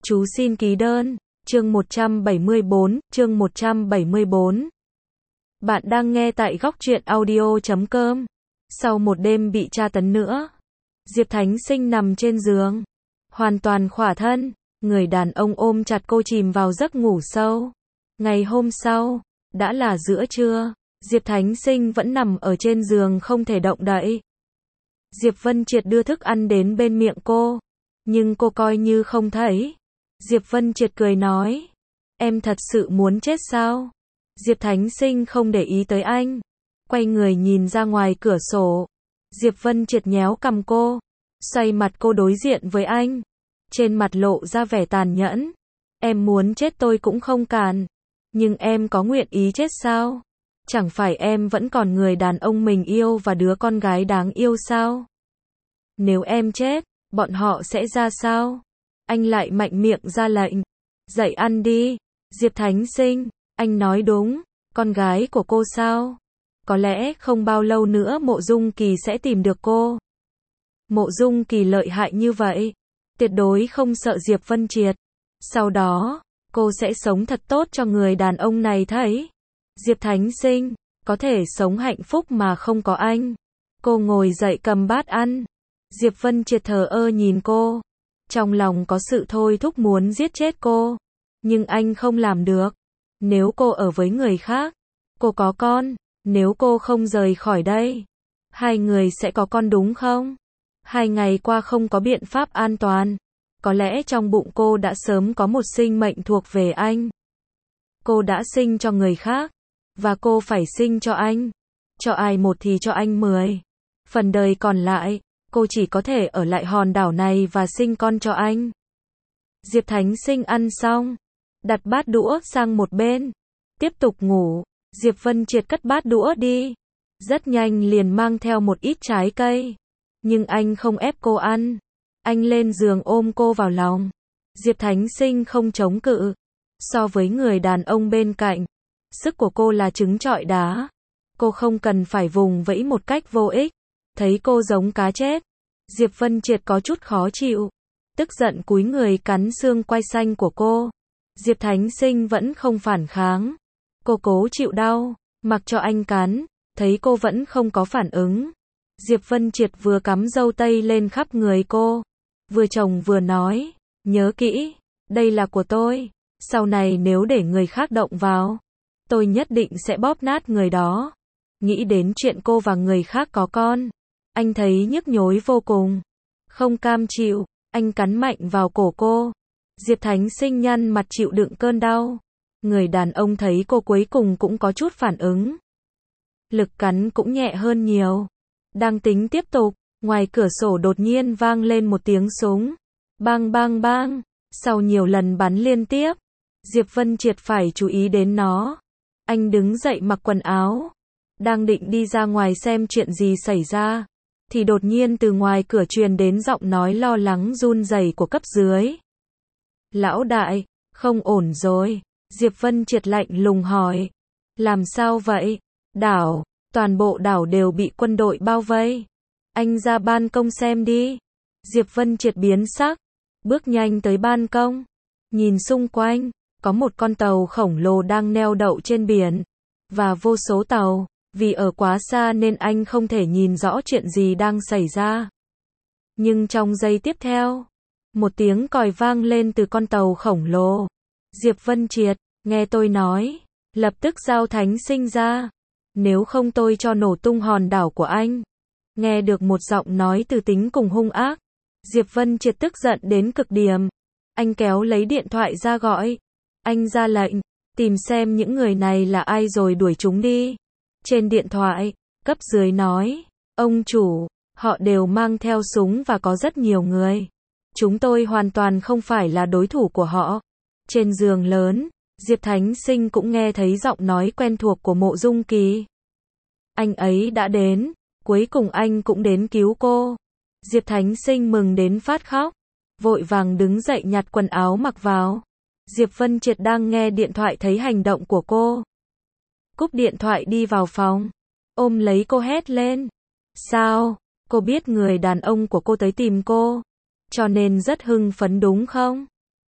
Chú xin ký đơn. Chương 174, chương 174. Bạn đang nghe tại góc truyện audio.com. Sau một đêm bị tra tấn nữa, Diệp Thánh Sinh nằm trên giường, hoàn toàn khỏa thân, người đàn ông ôm chặt cô chìm vào giấc ngủ sâu. Ngày hôm sau, đã là giữa trưa, Diệp Thánh Sinh vẫn nằm ở trên giường không thể động đậy. Diệp Vân Triệt đưa thức ăn đến bên miệng cô, nhưng cô coi như không thấy. Diệp Vân Triệt cười nói, em thật sự muốn chết sao? Diệp Thánh Sinh không để ý tới anh, quay người nhìn ra ngoài cửa sổ. Diệp Vân Triệt nhéo cằm cô, xoay mặt cô đối diện với anh, trên mặt lộ ra vẻ tàn nhẫn. Em muốn chết tôi cũng không cản, nhưng em có nguyện ý chết sao? Chẳng phải em vẫn còn người đàn ông mình yêu và đứa con gái đáng yêu sao? Nếu em chết, bọn họ sẽ ra sao? Anh lại mạnh miệng ra lệnh, dậy ăn đi. Diệp Thánh Sinh, anh nói đúng, con gái của cô sao? Có lẽ không bao lâu nữa Mộ Dung Kỳ sẽ tìm được cô. Mộ Dung Kỳ lợi hại như vậy, tuyệt đối không sợ Diệp Vân Triệt. Sau đó, cô sẽ sống thật tốt cho người đàn ông này thấy. Diệp Thánh Sinh, có thể sống hạnh phúc mà không có anh. Cô ngồi dậy cầm bát ăn. Diệp Vân Triệt thờ ơ nhìn cô, trong lòng có sự thôi thúc muốn giết chết cô, nhưng anh không làm được. Nếu cô ở với người khác, cô có con, nếu cô không rời khỏi đây, hai người sẽ có con đúng không? 2 ngày qua không có biện pháp an toàn, có lẽ trong bụng cô đã sớm có một sinh mệnh thuộc về anh. Cô đã sinh cho người khác, và cô phải sinh cho anh. Cho ai một thì cho anh 10. Phần đời còn lại, cô chỉ có thể ở lại hòn đảo này và sinh con cho anh. Diệp Thánh Sinh ăn xong, đặt bát đũa sang một bên, tiếp tục ngủ. Diệp Vân Triệt cất bát đũa đi, rất nhanh liền mang theo một ít trái cây, nhưng anh không ép cô ăn. Anh lên giường ôm cô vào lòng. Diệp Thánh Sinh không chống cự. So với người đàn ông bên cạnh, sức của cô là trứng trọi đá. Cô không cần phải vùng vẫy một cách vô ích. Thấy cô giống cá chết, Diệp Vân Triệt có chút khó chịu, tức giận cúi người cắn xương quai xanh của cô. Diệp Thánh Sinh vẫn không phản kháng. Cô cố chịu đau, mặc cho anh cắn, thấy cô vẫn không có phản ứng. Diệp Vân Triệt vừa cắm dâu tây lên khắp người cô, vừa chồng vừa nói, nhớ kỹ, đây là của tôi, sau này nếu để người khác động vào, tôi nhất định sẽ bóp nát người đó. Nghĩ đến chuyện cô và người khác có con, anh thấy nhức nhối vô cùng, không cam chịu, anh cắn mạnh vào cổ cô. Diệp Thánh Sinh nhăn mặt chịu đựng cơn đau. Người đàn ông thấy cô cuối cùng cũng có chút phản ứng, lực cắn cũng nhẹ hơn nhiều. Đang tính tiếp tục, ngoài cửa sổ đột nhiên vang lên một tiếng súng. Bang bang bang, sau nhiều lần bắn liên tiếp, Diệp Vân Triệt phải chú ý đến nó. Anh đứng dậy mặc quần áo, đang định đi ra ngoài xem chuyện gì xảy ra, thì đột nhiên từ ngoài cửa truyền đến giọng nói lo lắng run rẩy của cấp dưới. Lão đại, không ổn rồi. Diệp Vân Triệt lạnh lùng hỏi. Làm sao vậy? Đảo, toàn bộ đảo đều bị quân đội bao vây. Anh ra ban công xem đi. Diệp Vân Triệt biến sắc, bước nhanh tới ban công, nhìn xung quanh, có một con tàu khổng lồ đang neo đậu trên biển, và vô số tàu, vì ở quá xa nên anh không thể nhìn rõ chuyện gì đang xảy ra. Nhưng trong giây tiếp theo, một tiếng còi vang lên từ con tàu khổng lồ. Diệp Vân Triệt, nghe tôi nói, lập tức giao Thánh Sinh ra, nếu không tôi cho nổ tung hòn đảo của anh. Nghe được một giọng nói từ tính cùng hung ác, Diệp Vân Triệt tức giận đến cực điểm. Anh kéo lấy điện thoại ra gọi. Anh ra lệnh, tìm xem những người này là ai rồi đuổi chúng đi. Trên điện thoại, cấp dưới nói, ông chủ, họ đều mang theo súng và có rất nhiều người. Chúng tôi hoàn toàn không phải là đối thủ của họ. Trên giường lớn, Diệp Thánh Sinh cũng nghe thấy giọng nói quen thuộc của Mộ Dung Kỳ. Anh ấy đã đến, cuối cùng anh cũng đến cứu cô. Diệp Thánh Sinh mừng đến phát khóc, vội vàng đứng dậy nhặt quần áo mặc vào. Diệp Vân Triệt đang nghe điện thoại thấy hành động của cô, cúp điện thoại đi vào phòng, ôm lấy cô hét lên. Sao? Cô biết người đàn ông của cô tới tìm cô, cho nên rất hưng phấn đúng không?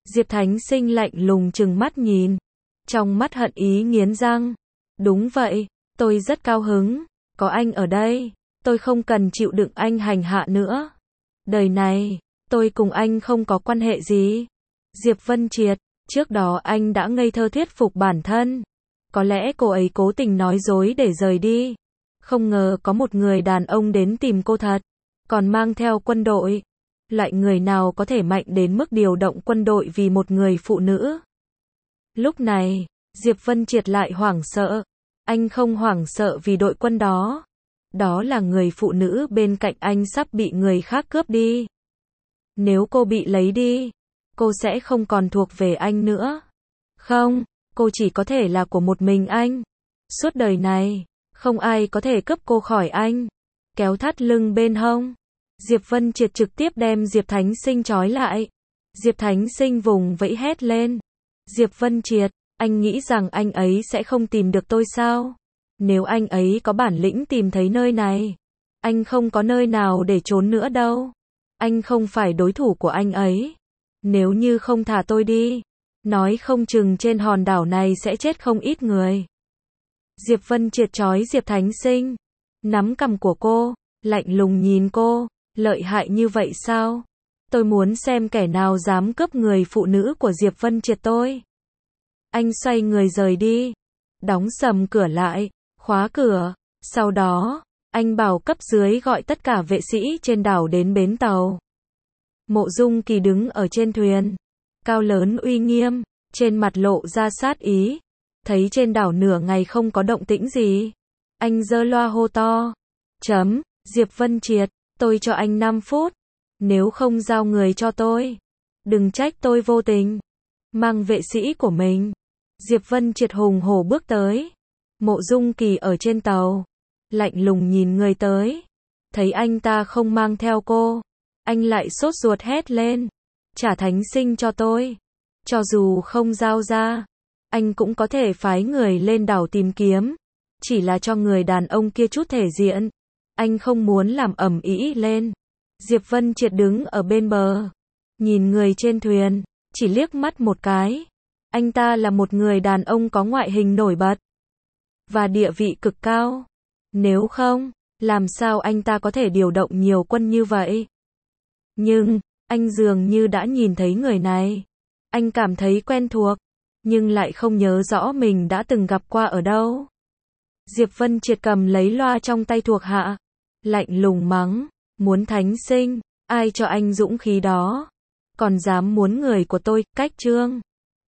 Diệp Thánh Sinh lạnh lùng trừng mắt nhìn, trong mắt hận ý nghiến răng. Đúng vậy, tôi rất cao hứng, có anh ở đây, tôi không cần chịu đựng anh hành hạ nữa. Đời này, tôi cùng anh không có quan hệ gì. Diệp Vân Triệt, trước đó anh đã ngây thơ thuyết phục bản thân. Có lẽ cô ấy cố tình nói dối để rời đi. Không ngờ có một người đàn ông đến tìm cô thật, còn mang theo quân đội. Loại người nào có thể mạnh đến mức điều động quân đội vì một người phụ nữ? Lúc này, Diệp Vân Triệt lại hoảng sợ. Anh không hoảng sợ vì đội quân đó. Đó là người phụ nữ bên cạnh anh sắp bị người khác cướp đi. Nếu cô bị lấy đi, cô sẽ không còn thuộc về anh nữa. Không, cô chỉ có thể là của một mình anh. Suốt đời này, không ai có thể cướp cô khỏi anh. Kéo thắt lưng bên hông, Diệp Vân Triệt trực tiếp đem Diệp Thánh Sinh trói lại. Diệp Thánh Sinh vùng vẫy hét lên. Diệp Vân Triệt, anh nghĩ rằng anh ấy sẽ không tìm được tôi sao? Nếu anh ấy có bản lĩnh tìm thấy nơi này, anh không có nơi nào để trốn nữa đâu. Anh không phải đối thủ của anh ấy. Nếu như không thả tôi đi, nói không chừng trên hòn đảo này sẽ chết không ít người. Diệp Vân Triệt trói Diệp Thánh Sinh, nắm cằm của cô, lạnh lùng nhìn cô, lợi hại như vậy sao? Tôi muốn xem kẻ nào dám cướp người phụ nữ của Diệp Vân Triệt tôi. Anh xoay người rời đi, đóng sầm cửa lại, khóa cửa, sau đó, anh bảo cấp dưới gọi tất cả vệ sĩ trên đảo đến bến tàu. Mộ Dung Kỳ đứng ở trên thuyền, cao lớn uy nghiêm, trên mặt lộ ra sát ý. Thấy trên đảo nửa ngày không có động tĩnh gì, anh giơ loa hô to. Diệp Vân Triệt, tôi cho anh 5 phút, nếu không giao người cho tôi, đừng trách tôi vô tình. Mang vệ sĩ của mình, Diệp Vân Triệt hùng hổ bước tới. Mộ Dung Kỳ ở trên tàu, lạnh lùng nhìn người tới. Thấy anh ta không mang theo cô, anh lại sốt ruột hét lên. Trả Thánh Sinh cho tôi. Cho dù không giao ra, anh cũng có thể phái người lên đảo tìm kiếm. Chỉ là cho người đàn ông kia chút thể diện. Anh không muốn làm ầm ĩ lên. Diệp Vân Triệt đứng ở bên bờ, nhìn người trên thuyền, chỉ liếc mắt một cái. Anh ta là một người đàn ông có ngoại hình nổi bật và địa vị cực cao. Nếu không, làm sao anh ta có thể điều động nhiều quân như vậy? Nhưng, anh dường như đã nhìn thấy người này. Anh cảm thấy quen thuộc, nhưng lại không nhớ rõ mình đã từng gặp qua ở đâu. Diệp Vân Triệt cầm lấy loa trong tay thuộc hạ, lạnh lùng mắng, muốn Thánh Sinh, ai cho anh dũng khí đó? Còn dám muốn người của tôi, cách trương.